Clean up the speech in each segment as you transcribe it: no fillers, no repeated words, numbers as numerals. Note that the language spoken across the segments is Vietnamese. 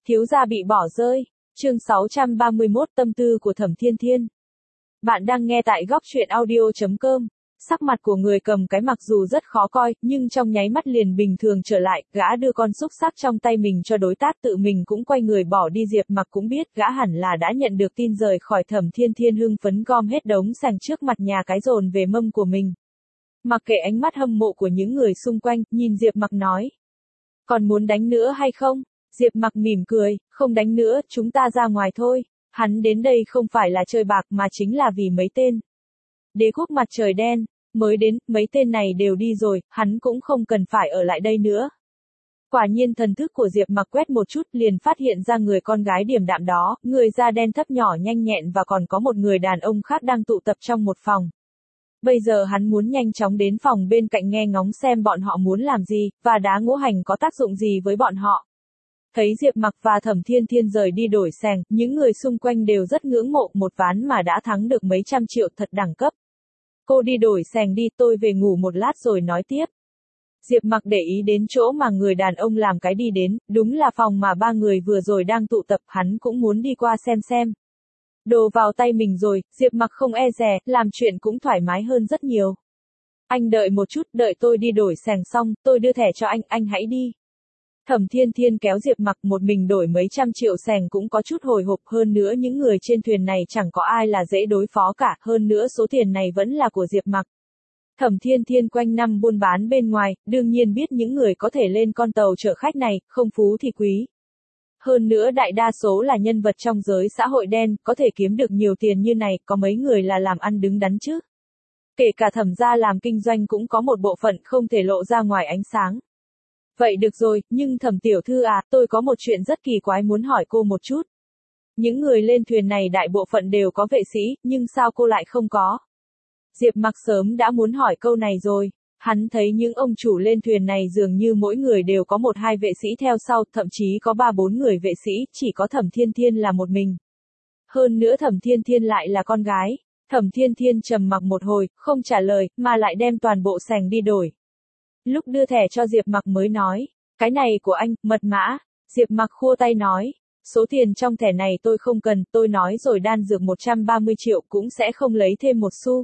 Thiếu gia bị bỏ rơi. Chương 631 tâm tư của Thẩm Thiên Thiên. Bạn đang nghe tại góc truyện audio.com. Sắc mặt của người cầm cái mặc dù rất khó coi, nhưng trong nháy mắt liền bình thường trở lại, gã đưa con xúc xắc trong tay mình cho đối tác tự mình cũng quay người bỏ đi. Diệp Mặc cũng biết gã hẳn là đã nhận được tin rời khỏi Thẩm Thiên Thiên, hưng phấn gom hết đống sành trước mặt nhà cái dồn về mâm của mình. Mặc kệ ánh mắt hâm mộ của những người xung quanh, nhìn Diệp Mặc nói. Còn muốn đánh nữa hay không? Diệp Mặc mỉm cười, không đánh nữa, chúng ta ra ngoài thôi. Hắn đến đây không phải là chơi bạc mà chính là vì mấy tên đế quốc mặt trời đen, mới đến, mấy tên này đều đi rồi, hắn cũng không cần phải ở lại đây nữa. Quả nhiên thần thức của Diệp Mặc quét một chút liền phát hiện ra người con gái điềm đạm đó, người da đen thấp nhỏ nhanh nhẹn và còn có một người đàn ông khác đang tụ tập trong một phòng. Bây giờ hắn muốn nhanh chóng đến phòng bên cạnh nghe ngóng xem bọn họ muốn làm gì, và đá ngũ hành có tác dụng gì với bọn họ. Thấy Diệp Mặc và Thẩm Thiên Thiên rời đi đổi sành, những người xung quanh đều rất ngưỡng mộ, một ván mà đã thắng được mấy trăm triệu, thật đẳng cấp. Cô đi đổi sành đi, tôi về ngủ một lát rồi nói tiếp. Diệp Mặc để ý đến chỗ mà người đàn ông làm cái đi đến, đúng là phòng mà ba người vừa rồi đang tụ tập, hắn cũng muốn đi qua xem. Đồ vào tay mình rồi, Diệp Mặc không e dè, làm chuyện cũng thoải mái hơn rất nhiều. Anh đợi một chút, đợi tôi đi đổi sành xong, tôi đưa thẻ cho anh hãy đi. Thẩm Thiên Thiên kéo Diệp Mặc, một mình đổi mấy trăm triệu sành cũng có chút hồi hộp, hơn nữa những người trên thuyền này chẳng có ai là dễ đối phó cả, hơn nữa số tiền này vẫn là của Diệp Mặc. Thẩm Thiên Thiên quanh năm buôn bán bên ngoài, đương nhiên biết những người có thể lên con tàu chở khách này, không phú thì quý. Hơn nữa đại đa số là nhân vật trong giới xã hội đen, có thể kiếm được nhiều tiền như này, có mấy người là làm ăn đứng đắn chứ. Kể cả Thẩm gia làm kinh doanh cũng có một bộ phận không thể lộ ra ngoài ánh sáng. Vậy được rồi, nhưng Thẩm tiểu thư à, tôi có một chuyện rất kỳ quái muốn hỏi cô một chút. Những người lên thuyền này đại bộ phận đều có vệ sĩ, nhưng sao cô lại không có? Diệp Mặc sớm đã muốn hỏi câu này rồi. Hắn thấy những ông chủ lên thuyền này dường như mỗi người đều có một hai vệ sĩ theo sau, thậm chí có 3-4 người vệ sĩ, chỉ có Thẩm Thiên Thiên là một mình. Hơn nữa Thẩm Thiên Thiên lại là con gái. Thẩm Thiên Thiên trầm mặc một hồi, không trả lời, mà lại đem toàn bộ sành đi đổi. Lúc đưa thẻ cho Diệp Mặc mới nói, cái này của anh, mật mã. Diệp Mặc khua tay nói, số tiền trong thẻ này tôi không cần, tôi nói rồi, đan dược 130 triệu cũng sẽ không lấy thêm một xu.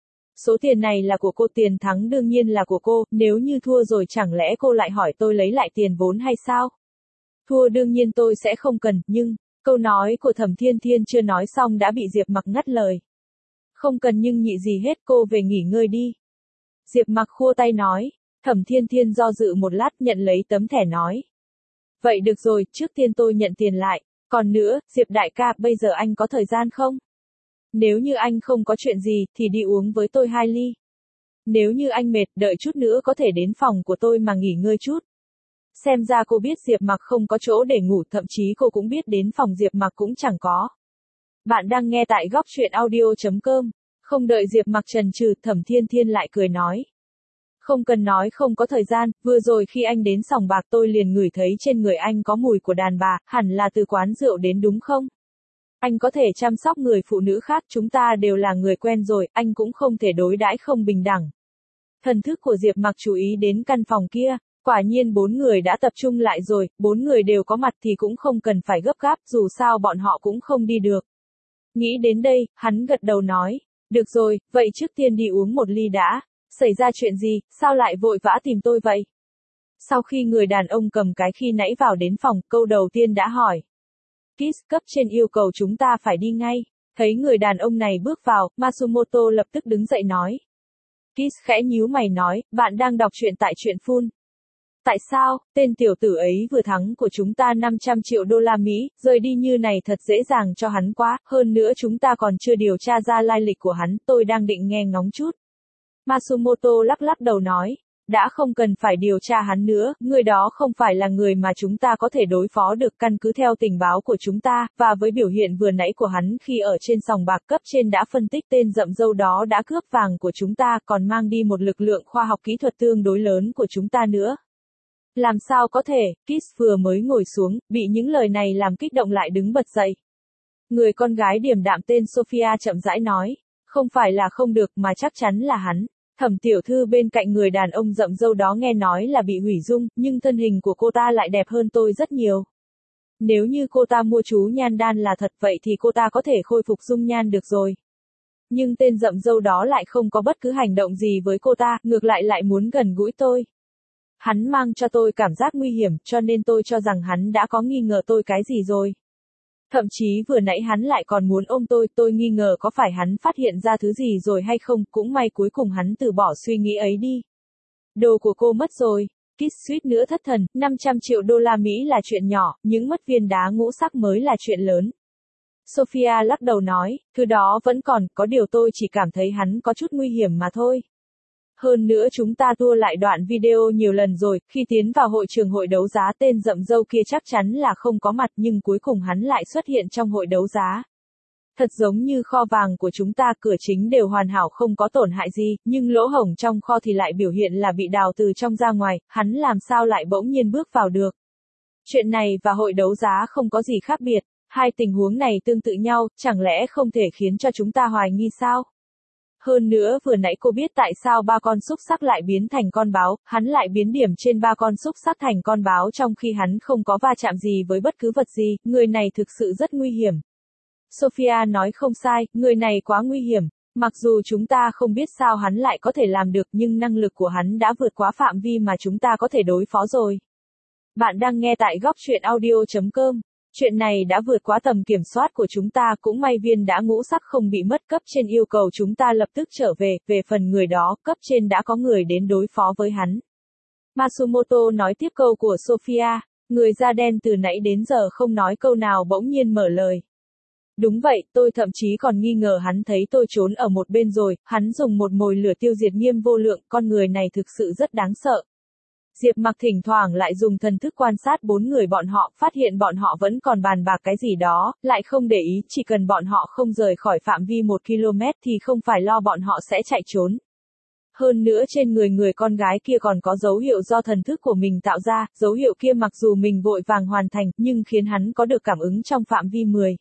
Số tiền này là của cô, tiền thắng đương nhiên là của cô, nếu như thua rồi chẳng lẽ cô lại hỏi tôi lấy lại tiền vốn hay sao? Thua đương nhiên tôi sẽ không cần, nhưng, câu nói của Thẩm Thiên Thiên chưa nói xong đã bị Diệp Mặc ngắt lời. Không cần nhưng nhị gì hết, cô về nghỉ ngơi đi. Diệp Mặc khua tay nói. Thẩm Thiên Thiên do dự một lát, nhận lấy tấm thẻ nói. Vậy được rồi, trước tiên tôi nhận tiền lại. Còn nữa, Diệp đại ca, bây giờ anh có thời gian không? Nếu như anh không có chuyện gì, thì đi uống với tôi 2 ly. Nếu như anh mệt, đợi chút nữa có thể đến phòng của tôi mà nghỉ ngơi chút. Xem ra cô biết Diệp Mặc không có chỗ để ngủ, thậm chí cô cũng biết đến phòng Diệp Mặc cũng chẳng có. Bạn đang nghe tại góc truyện audio.com. Không đợi Diệp Mặc chần chừ, Thẩm Thiên Thiên lại cười nói. Không cần nói không có thời gian, vừa rồi khi anh đến sòng bạc tôi liền ngửi thấy trên người anh có mùi của đàn bà, hẳn là từ quán rượu đến đúng không? Anh có thể chăm sóc người phụ nữ khác, chúng ta đều là người quen rồi, anh cũng không thể đối đãi không bình đẳng. Thần thức của Diệp Mặc chú ý đến căn phòng kia, quả nhiên 4 người đã tập trung lại rồi, 4 người đều có mặt thì cũng không cần phải gấp gáp, dù sao bọn họ cũng không đi được. Nghĩ đến đây, hắn gật đầu nói, được rồi, vậy trước tiên đi uống một ly đã. Xảy ra chuyện gì, sao lại vội vã tìm tôi vậy? Sau khi người đàn ông cầm cái khi nãy vào đến phòng, câu đầu tiên đã hỏi. Kiss, cấp trên yêu cầu chúng ta phải đi ngay. Thấy người đàn ông này bước vào, Matsumoto lập tức đứng dậy nói. Kiss khẽ nhíu mày nói, bạn đang đọc truyện tại truyện Phun. Tại sao, tên tiểu tử ấy vừa thắng của chúng ta 500 triệu đô la Mỹ, rời đi như này thật dễ dàng cho hắn quá, hơn nữa chúng ta còn chưa điều tra ra lai lịch của hắn, tôi đang định nghe ngóng chút. Matsumoto lắc đầu nói, đã không cần phải điều tra hắn nữa, người đó không phải là người mà chúng ta có thể đối phó được, căn cứ theo tình báo của chúng ta, và với biểu hiện vừa nãy của hắn khi ở trên sòng bạc, cấp trên đã phân tích tên rậm râu đó đã cướp vàng của chúng ta, còn mang đi một lực lượng khoa học kỹ thuật tương đối lớn của chúng ta nữa. Làm sao có thể, Kiss vừa mới ngồi xuống, bị những lời này làm kích động lại đứng bật dậy. Người con gái điềm đạm tên Sophia chậm rãi nói, không phải là không được mà chắc chắn là hắn. Thẩm tiểu thư bên cạnh người đàn ông rậm râu đó nghe nói là bị hủy dung, nhưng thân hình của cô ta lại đẹp hơn tôi rất nhiều. Nếu như cô ta mua chú nhan đan là thật vậy thì cô ta có thể khôi phục dung nhan được rồi. Nhưng tên rậm râu đó lại không có bất cứ hành động gì với cô ta, ngược lại lại muốn gần gũi tôi. Hắn mang cho tôi cảm giác nguy hiểm, cho nên tôi cho rằng hắn đã có nghi ngờ tôi cái gì rồi. Thậm chí vừa nãy hắn lại còn muốn ôm tôi nghi ngờ có phải hắn phát hiện ra thứ gì rồi hay không, cũng may cuối cùng hắn từ bỏ suy nghĩ ấy đi. Đồ của cô mất rồi. Kit suýt nữa thất thần, 500 triệu đô la Mỹ là chuyện nhỏ, những mất viên đá ngũ sắc mới là chuyện lớn. Sophia lắc đầu nói, thứ đó vẫn còn, có điều tôi chỉ cảm thấy hắn có chút nguy hiểm mà thôi. Hơn nữa chúng ta tua lại đoạn video nhiều lần rồi, khi tiến vào hội trường hội đấu giá tên rậm râu kia chắc chắn là không có mặt nhưng cuối cùng hắn lại xuất hiện trong hội đấu giá. Thật giống như kho vàng của chúng ta cửa chính đều hoàn hảo không có tổn hại gì, nhưng lỗ hổng trong kho thì lại biểu hiện là bị đào từ trong ra ngoài, hắn làm sao lại bỗng nhiên bước vào được. Chuyện này và hội đấu giá không có gì khác biệt, hai tình huống này tương tự nhau, chẳng lẽ không thể khiến cho chúng ta hoài nghi sao? Hơn nữa vừa nãy cô biết tại sao ba con xúc xắc lại biến thành con báo, hắn lại biến điểm trên ba con xúc xắc thành con báo trong khi hắn không có va chạm gì với bất cứ vật gì, người này thực sự rất nguy hiểm. Sophia nói không sai, người này quá nguy hiểm, mặc dù chúng ta không biết sao hắn lại có thể làm được nhưng năng lực của hắn đã vượt quá phạm vi mà chúng ta có thể đối phó rồi. Bạn đang nghe tại góc truyện audio.com. Chuyện này đã vượt quá tầm kiểm soát của chúng ta, cũng may viên đã ngũ sắc không bị mất, cấp trên yêu cầu chúng ta lập tức trở về phần người đó, cấp trên đã có người đến đối phó với hắn. Matsumoto nói tiếp câu của Sophia, người da đen từ nãy đến giờ không nói câu nào bỗng nhiên mở lời. Đúng vậy, tôi thậm chí còn nghi ngờ hắn thấy tôi trốn ở một bên rồi, hắn dùng một mồi lửa tiêu diệt Nghiêm Vô Lượng, con người này thực sự rất đáng sợ. Diệp Mặc thỉnh thoảng lại dùng thần thức quan sát bốn người bọn họ, phát hiện bọn họ vẫn còn bàn bạc cái gì đó, lại không để ý, chỉ cần bọn họ không rời khỏi phạm vi 1 km thì không phải lo bọn họ sẽ chạy trốn. Hơn nữa trên người con gái kia còn có dấu hiệu do thần thức của mình tạo ra, dấu hiệu kia mặc dù mình vội vàng hoàn thành, nhưng khiến hắn có được cảm ứng trong phạm vi 10.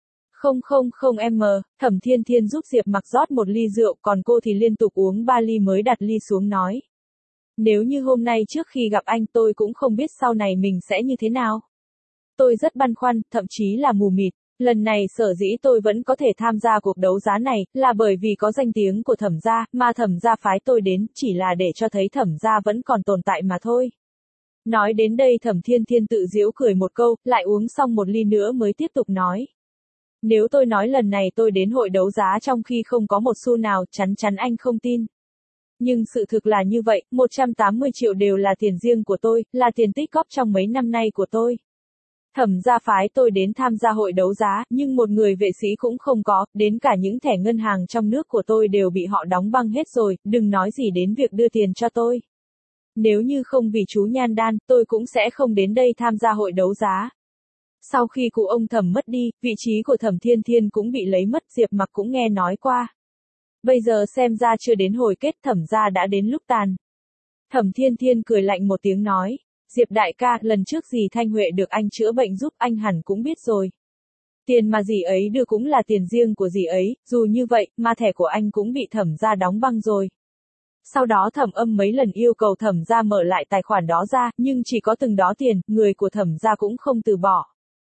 000m, Thẩm Thiên Thiên giúp Diệp Mặc rót một ly rượu, còn cô thì liên tục uống 3 ly mới đặt ly xuống nói. Nếu như hôm nay trước khi gặp anh tôi cũng không biết sau này mình sẽ như thế nào. Tôi rất băn khoăn, thậm chí là mù mịt. Lần này sở dĩ tôi vẫn có thể tham gia cuộc đấu giá này, là bởi vì có danh tiếng của Thẩm gia, mà Thẩm gia phái tôi đến, chỉ là để cho thấy Thẩm gia vẫn còn tồn tại mà thôi. Nói đến đây Thẩm Thiên Thiên tự giễu cười một câu, lại uống xong một ly nữa mới tiếp tục nói. Nếu tôi nói lần này tôi đến hội đấu giá trong khi không có một xu nào, chắn chắn anh không tin. Nhưng sự thực là như vậy, 180 triệu đều là tiền riêng của tôi, là tiền tích góp trong mấy năm nay của tôi. Thẩm gia phái tôi đến tham gia hội đấu giá, nhưng một người vệ sĩ cũng không có, đến cả những thẻ ngân hàng trong nước của tôi đều bị họ đóng băng hết rồi, đừng nói gì đến việc đưa tiền cho tôi. Nếu như không vì chú Nhan Đan, tôi cũng sẽ không đến đây tham gia hội đấu giá. Sau khi cụ ông Thẩm mất đi, vị trí của Thẩm Thiên Thiên cũng bị lấy mất, Diệp Mặc cũng nghe nói qua. Bây giờ xem ra chưa đến hồi kết, Thẩm gia đã đến lúc tàn. Thẩm Thiên Thiên cười lạnh một tiếng nói, Diệp đại ca, lần trước dì Thanh Huệ được anh chữa bệnh giúp anh hẳn cũng biết rồi. Tiền mà dì ấy đưa cũng là tiền riêng của dì ấy, dù như vậy, mà thẻ của anh cũng bị Thẩm gia đóng băng rồi. Sau đó Thẩm Âm mấy lần yêu cầu Thẩm gia mở lại tài khoản đó ra, nhưng chỉ có từng đó tiền, người của Thẩm gia cũng không từ bỏ.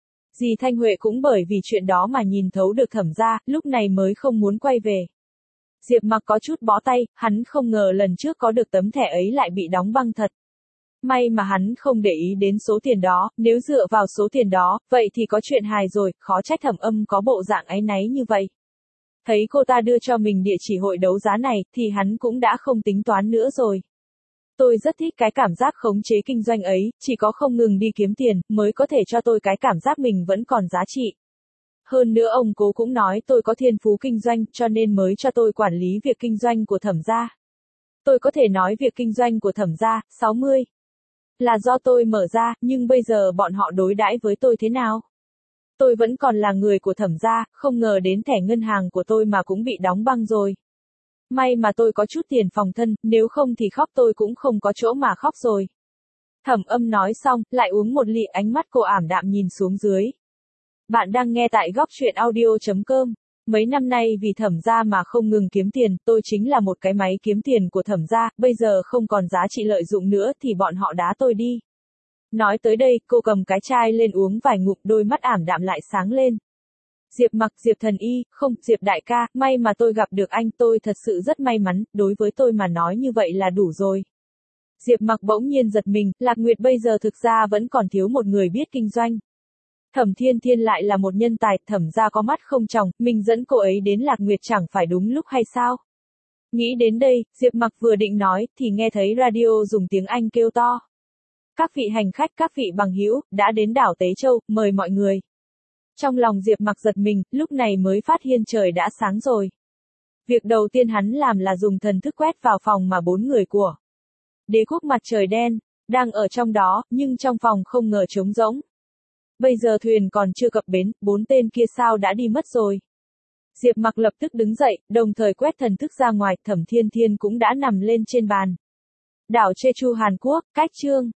Dì Thanh Huệ cũng bởi vì chuyện đó mà nhìn thấu được Thẩm gia, lúc này mới không muốn quay về. Diệp Mặc có chút bó tay, hắn không ngờ lần trước có được tấm thẻ ấy lại bị đóng băng thật. May mà hắn không để ý đến số tiền đó, nếu dựa vào số tiền đó, vậy thì có chuyện hài rồi, khó trách Thẩm Âm có bộ dạng áy náy như vậy. Thấy cô ta đưa cho mình địa chỉ hội đấu giá này, thì hắn cũng đã không tính toán nữa rồi. Tôi rất thích cái cảm giác khống chế kinh doanh ấy, chỉ có không ngừng đi kiếm tiền, mới có thể cho tôi cái cảm giác mình vẫn còn giá trị. Hơn nữa ông cố cũng nói tôi có thiên phú kinh doanh, cho nên mới cho tôi quản lý việc kinh doanh của Thẩm gia. Tôi có thể nói việc kinh doanh của Thẩm gia, 60. Là do tôi mở ra, nhưng bây giờ bọn họ đối đãi với tôi thế nào? Tôi vẫn còn là người của Thẩm gia, không ngờ đến thẻ ngân hàng của tôi mà cũng bị đóng băng rồi. May mà tôi có chút tiền phòng thân, nếu không thì khóc tôi cũng không có chỗ mà khóc rồi. Thẩm Âm nói xong, lại uống một ly, ánh mắt cô ảm đạm nhìn xuống dưới. Bạn đang nghe tại góc truyện audio.com. Mấy năm nay vì Thẩm gia mà không ngừng kiếm tiền, tôi chính là một cái máy kiếm tiền của Thẩm gia, bây giờ không còn giá trị lợi dụng nữa thì bọn họ đá tôi đi. Nói tới đây, cô cầm cái chai lên uống vài ngụm, đôi mắt ảm đạm lại sáng lên. Diệp Mặc, Diệp thần y, không, Diệp đại ca, may mà tôi gặp được anh, tôi thật sự rất may mắn, đối với tôi mà nói như vậy là đủ rồi. Diệp Mặc bỗng nhiên giật mình, Lạc Nguyệt bây giờ thực ra vẫn còn thiếu một người biết kinh doanh. Thẩm Thiên Thiên lại là một nhân tài, thẩm ra có mắt không tròng, mình dẫn cô ấy đến Lạc Nguyệt chẳng phải đúng lúc hay sao? Nghĩ đến đây, Diệp Mặc vừa định nói, thì nghe thấy radio dùng tiếng Anh kêu to. Các vị hành khách, các vị bằng hữu, đã đến đảo Tế Châu, mời mọi người. Trong lòng Diệp Mặc giật mình, lúc này mới phát hiện trời đã sáng rồi. Việc đầu tiên hắn làm là dùng thần thức quét vào phòng mà 4 người của Đế quốc mặt trời đen đang ở trong đó, nhưng trong phòng không ngờ trống rỗng. Bây giờ thuyền còn chưa cập bến, 4 tên kia sao đã đi mất rồi. Diệp Mặc lập tức đứng dậy, đồng thời quét thần thức ra ngoài, Thẩm Thiên Thiên cũng đã nằm lên trên bàn. Đảo Jeju Hàn Quốc, cách chương